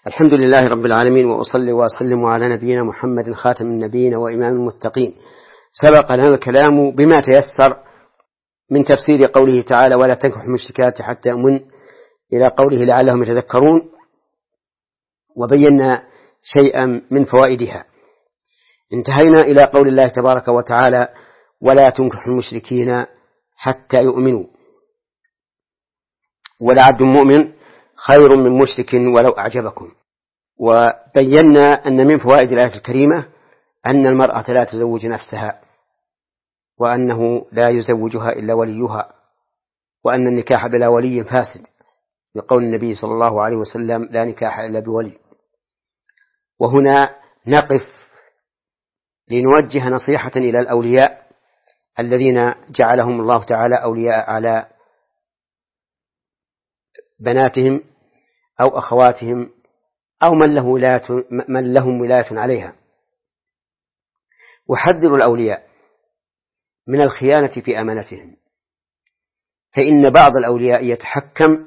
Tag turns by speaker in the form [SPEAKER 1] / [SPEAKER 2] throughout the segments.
[SPEAKER 1] الحمد لله رب العالمين، وأصلي وأسلم على نبينا محمد خاتم النبيين وإمام المتقين. سبق لنا الكلام بما تيسر من تفسير قوله تعالى: ولا تنكحوا المشركات حتى يؤمن، إلى قوله لعلهم يتذكرون، وبينا شيئا من فوائدها. انتهينا إلى قول الله تبارك وتعالى: ولا تنكحوا المشركين حتى يؤمنوا، ولعبد مؤمن خير من مشرك ولو أعجبكم. وبينا أن من فوائد الآية الكريمة أن المرأة لا تزوج نفسها، وأنه لا يزوجها إلا وليها، وأن النكاح بلا ولي فاسد، بقول النبي صلى الله عليه وسلم: لا نكاح إلا بولي. وهنا نقف لنوجه نصيحة إلى الأولياء الذين جعلهم الله تعالى أولياء على بناتهم أو أخواتهم أو من لهم ولاية عليها. وحذروا الأولياء من الخيانة في أمانتهم، فإن بعض الأولياء يتحكم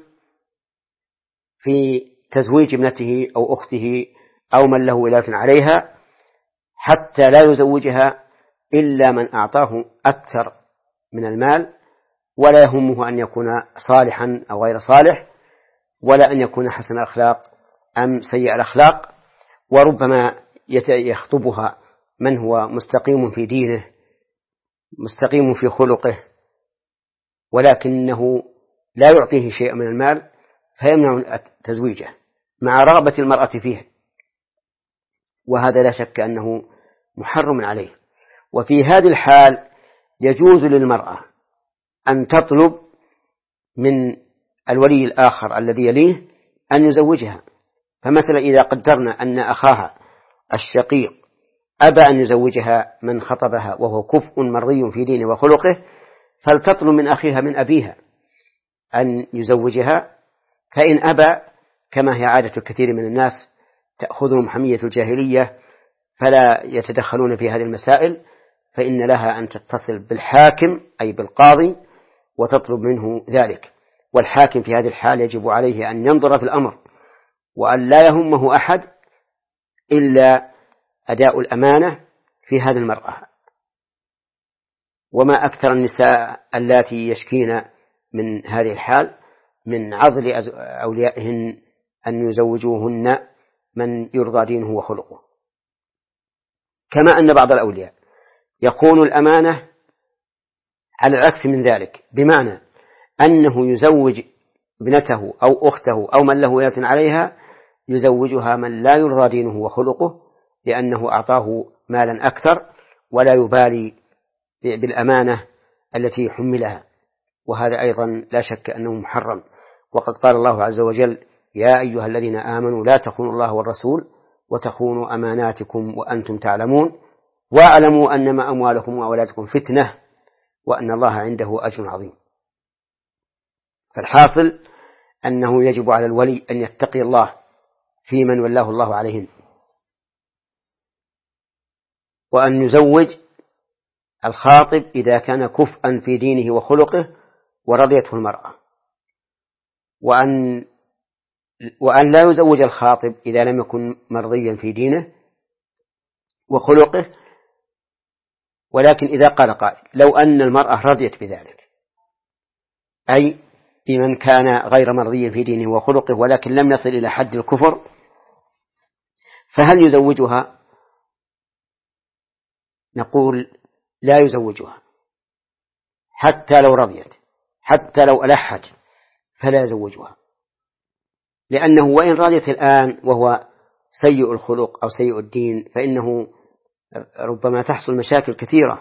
[SPEAKER 1] في تزويج ابنته أو أخته أو من له ولاية عليها حتى لا يزوجها إلا من أعطاه أكثر من المال، ولا يهمه أن يكون صالحا أو غير صالح، ولا أن يكون حسن الأخلاق أم سيء الأخلاق. وربما يخطبها من هو مستقيم في دينه مستقيم في خلقه، ولكنه لا يعطيه شيء من المال فيمنع تزويجه مع رغبة المرأة فيه، وهذا لا شك أنه محرم عليه. وفي هذه الحال يجوز للمرأة أن تطلب من الولي الآخر الذي يليه أن يزوجها. فمثلا إذا قدرنا أن أخاها الشقيق أبى أن يزوجها من خطبها وهو كفء مرضي في دينه وخلقه، فلتطلب من أخيها من أبيها أن يزوجها، فإن أبى كما هي عادة كثير من الناس تأخذهم حمية الجاهلية فلا يتدخلون في هذه المسائل، فإن لها أن تتصل بالحاكم أي بالقاضي وتطلب منه ذلك. والحاكم في هذه الحال يجب عليه أن ينظر في الأمر، وأن لا يهمه أحد إلا أداء الأمانة في هذه المرأة. وما أكثر النساء اللاتي يشكين من هذه الحال من عضل أوليائهن أن يزوجوهن من يرضى دينه وخلقه. كما أن بعض الأولياء يكون الأمانة على العكس من ذلك، بمعنى أنه يزوج ابنته أو أخته أو من له ولاية عليها، يزوجها من لا يرضى دينه وخلقه لأنه أعطاه مالا أكثر ولا يبالي بالأمانة التي حملها، وهذا أيضا لا شك أنه محرم. وقد قال الله عز وجل: يا أيها الذين آمنوا لا تخونوا الله والرسول وتخونوا أماناتكم وأنتم تعلمون واعلموا أنما أموالكم وأولادكم فتنة وأن الله عنده أجر عظيم. فالحاصل أنه يجب على الولي أن يتقي الله في من ولاه الله عليهن، وأن يزوج الخاطب إذا كان كفءا في دينه وخلقه ورضيته المرأة، وأن لا يزوج الخاطب إذا لم يكن مرضيا في دينه وخلقه. ولكن إذا قال قائل: لو أن المرأة رضيت بذلك، أي بمن كان غير مرضي في دينه وخلقه ولكن لم يصل إلى حد الكفر، فهل يزوجها؟ نقول: لا يزوجها حتى لو رضيت، حتى لو ألحت فلا يزوجها، لأنه وإن رضيت الآن وهو سيء الخلق أو سيء الدين فإنه ربما تحصل مشاكل كثيرة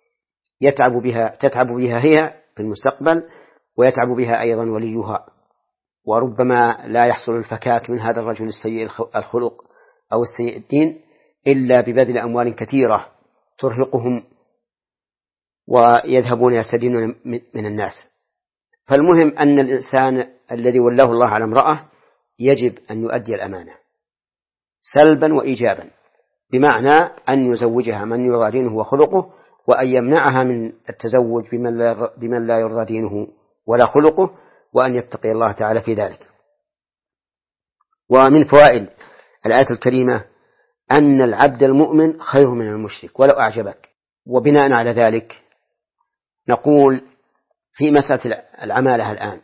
[SPEAKER 1] تتعب بها هي في المستقبل، ويتعب بها أيضا وليها، وربما لا يحصل الفكاك من هذا الرجل السيء الخلق أو السيء الدين إلا ببذل أموال كثيرة ترهقهم ويذهبون يستدينون من الناس. فالمهم أن الإنسان الذي ولاه الله على امرأة يجب أن يؤدي الأمانة سلبا وإيجابا، بمعنى أن يزوجها من يرضى دينه وخلقه، وأن يمنعها من التزوج بمن لا يرضى دينه ولا خلقه، وأن يتقي الله تعالى في ذلك. ومن فوائد الآية الكريمة أن العبد المؤمن خير من المشرك ولو أعجبك. وبناء على ذلك نقول في مسألة العمالة الآن،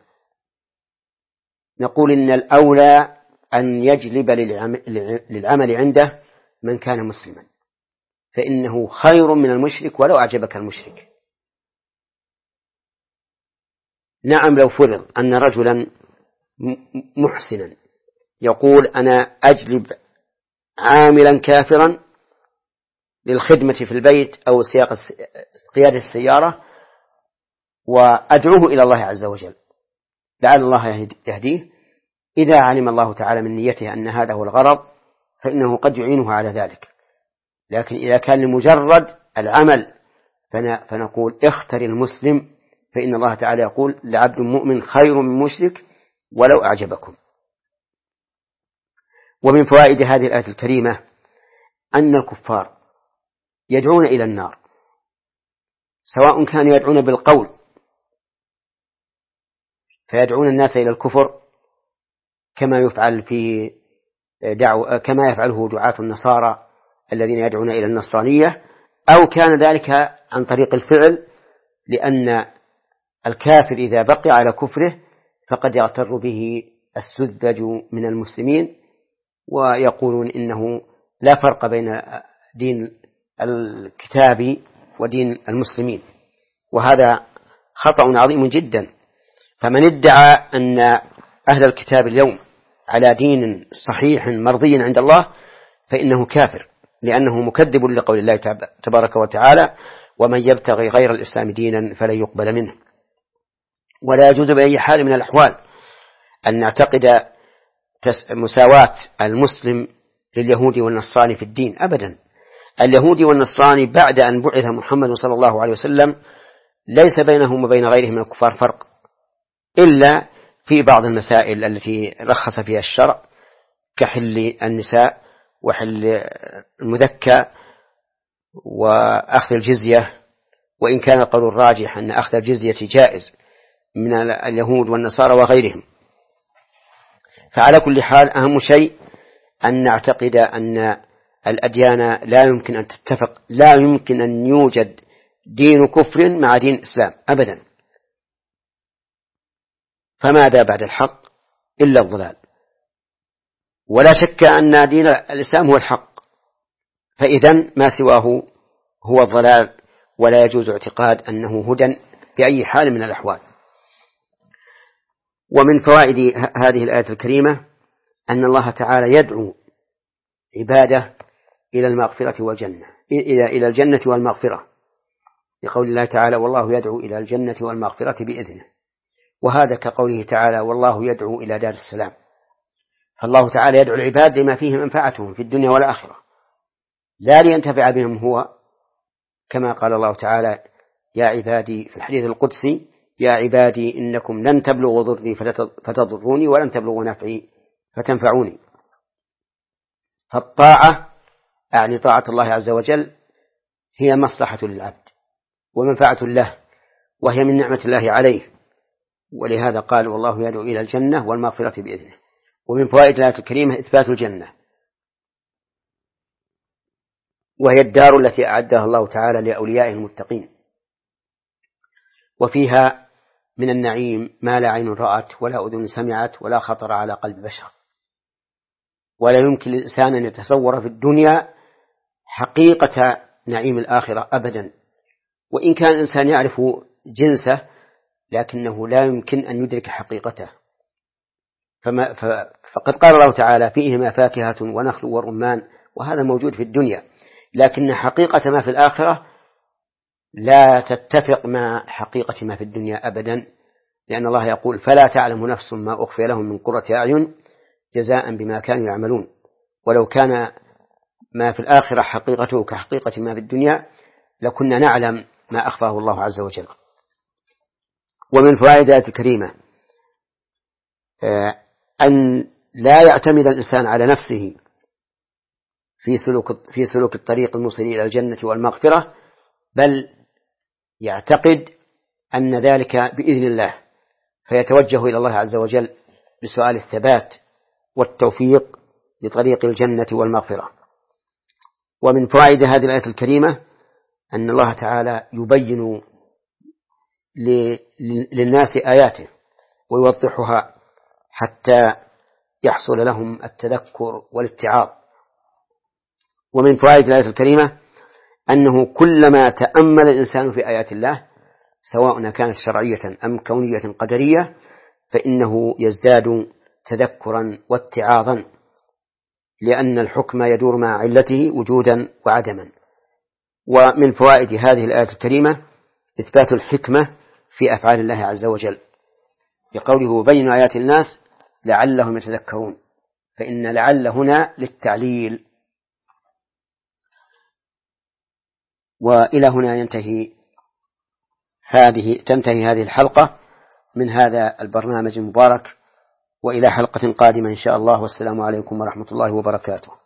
[SPEAKER 1] نقول إن الأولى أن يجلب للعمل عنده من كان مسلما، فإنه خير من المشرك ولو أعجبك المشرك. نعم، لو فرض أن رجلا محسنا يقول أنا أجلب عاملا كافرا للخدمة في البيت أو قيادة السيارة وأدعوه إلى الله عز وجل لعل الله يهديه، إذا علم الله تعالى من نيته أن هذا هو الغرض فإنه قد يعينه على ذلك. لكن إذا كان لمجرد العمل فنقول اختر المسلم، فإن الله تعالى يقول لعبد مؤمن خير من مشرك ولو أعجبكم. ومن فوائد هذه الآية الكريمة أن الكفار يدعون إلى النار، سواء كانوا يدعون بالقول فيدعون الناس إلى الكفر كما يفعله دعاة النصارى الذين يدعون إلى النصرانية، أو كان ذلك عن طريق الفعل، لأن الكافر إذا بقي على كفره فقد يغتر به السذج من المسلمين ويقولون إنه لا فرق بين دين الكتاب ودين المسلمين، وهذا خطأ عظيم جدا. فمن ادعى أن أهل الكتاب اليوم على دين صحيح مرضي عند الله فإنه كافر، لأنه مكذب لقول الله تبارك وتعالى ومن يبتغي غير الإسلام دينا فلن يقبل منه. ولا يجوز بأي حال من الأحوال أن نعتقد مساواة المسلم لليهود والنصراني في الدين أبدا. اليهودي والنصراني بعد أن بعث محمد صلى الله عليه وسلم ليس بينهم وبين غيرهم من الكفار فرق، إلا في بعض المسائل التي رخص فيها الشرع كحل النساء وحل المذكى وأخذ الجزية، وإن كان القول الراجح أن أخذ الجزية جائز من اليهود والنصارى وغيرهم. فعلى كل حال أهم شيء أن نعتقد أن الأديان لا يمكن أن تتفق، لا يمكن أن يوجد دين كفر مع دين الإسلام أبدا، فماذا بعد الحق إلا الضلال، ولا شك أن دين الإسلام هو الحق، فإذن ما سواه هو الضلال، ولا يجوز اعتقاد أنه هدى بأي حال من الأحوال. ومن فوائد هذه الآية الكريمة أن الله تعالى يدعو عباده إلى المغفرة والجنة، إلى الجنة والمغفرة، لقول الله تعالى والله يدعو إلى الجنة والمغفرة بإذنه، وهذا كقوله تعالى والله يدعو إلى دار السلام. فالله تعالى يدعو العباد لما فيه منفعتهم في الدنيا والآخرة، لا لينتفع بهم هو، كما قال الله تعالى يا عبادي في الحديث القدسي يا عبادي إنكم لن تبلغوا ضري فتضروني ولن تبلغوا نفعي فتنفعوني. فالطاعة أعني طاعة الله عز وجل هي مصلحة للعبد ومنفعة له، وهي من نعمة الله عليه، ولهذا قال والله يدعو إلى الجنة والمغفرة بإذنه. ومن فوائد الآية الكريمة إثبات الجنة، وهي الدار التي أعدها الله تعالى لأوليائه المتقين، وفيها من النعيم ما لا عين رأت ولا أذن سمعت ولا خطر على قلب بشر. ولا يمكن للإنسان أن يتصور في الدنيا حقيقة نعيم الآخرة أبدا، وإن كان الإنسان يعرف جنسه لكنه لا يمكن أن يدرك حقيقته. فقد قال الله تعالى فيهما فاكهة ونخل ورمان، وهذا موجود في الدنيا، لكن حقيقة ما في الآخرة لا تتفق مع حقيقة ما في الدنيا أبدا، لأن الله يقول فلا تعلم نفس ما أخفي لهم من قرة أعين جزاء بما كانوا يعملون. ولو كان ما في الآخرة حقيقته كحقيقة ما في الدنيا لكنا نعلم ما أخفاه الله عز وجل. ومن فوائد الآية الكريمة أن لا يعتمد الإنسان على نفسه في سلوك الطريق الموصل إلى الجنة والمغفرة، بل يعتقد أن ذلك بإذن الله، فيتوجه إلى الله عز وجل بسؤال الثبات والتوفيق بطريق الجنة والمغفرة. ومن فوائد هذه الآية الكريمة أن الله تعالى يبين للناس آياته ويوضحها حتى يحصل لهم التذكر والاتعاظ. ومن فوائد الآية الكريمة أنه كلما تأمل الإنسان في آيات الله سواء كانت شرعية أم كونية قدرية فإنه يزداد تذكرا واتعاظا، لأن الحكم يدور مع علته وجودا وعدما. ومن فوائد هذه الآية الكريمة إثبات الحكمة في أفعال الله عز وجل بقوله بين آيات الناس لعلهم يتذكرون، فإن لعل هنا للتعليل. وإلى هنا تنتهي هذه الحلقة من هذا البرنامج المبارك، وإلى حلقة قادمة إن شاء الله، والسلام عليكم ورحمة الله وبركاته.